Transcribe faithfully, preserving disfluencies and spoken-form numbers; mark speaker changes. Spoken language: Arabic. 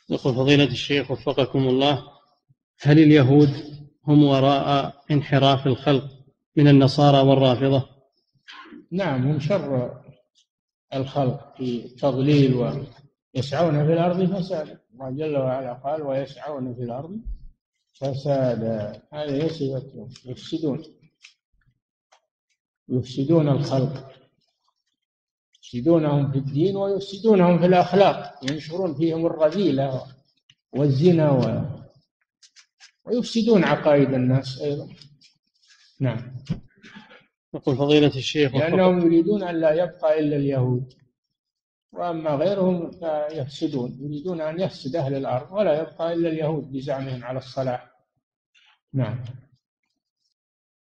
Speaker 1: يقول فضيلة الشيخ وفقكم الله، هل اليهود هم وراء انحراف الخلق من النصارى والرافضة؟
Speaker 2: نعم، هم شر الخلق في تضليل، ويسعون في الأرض فسادا. الله جل وعلا قال ويسعون في الأرض فسادا، هذه صفتهم، يفسدون يفسدون الخلق، يفسدونهم في الدين ويفسدونهم في الأخلاق، ينشرون فيهم الرذيلة والزنا و... ويفسدون عقائد الناس أيضا. نعم.
Speaker 1: يقول فضيلة الشيخ وفقكم.
Speaker 2: لأنهم يريدون أن لا يبقى إلا اليهود، وأما غيرهم فيفسدون، يريدون أن يفسد أهل الأرض ولا يبقى إلا اليهود بزعمهم على الصلاح. نعم.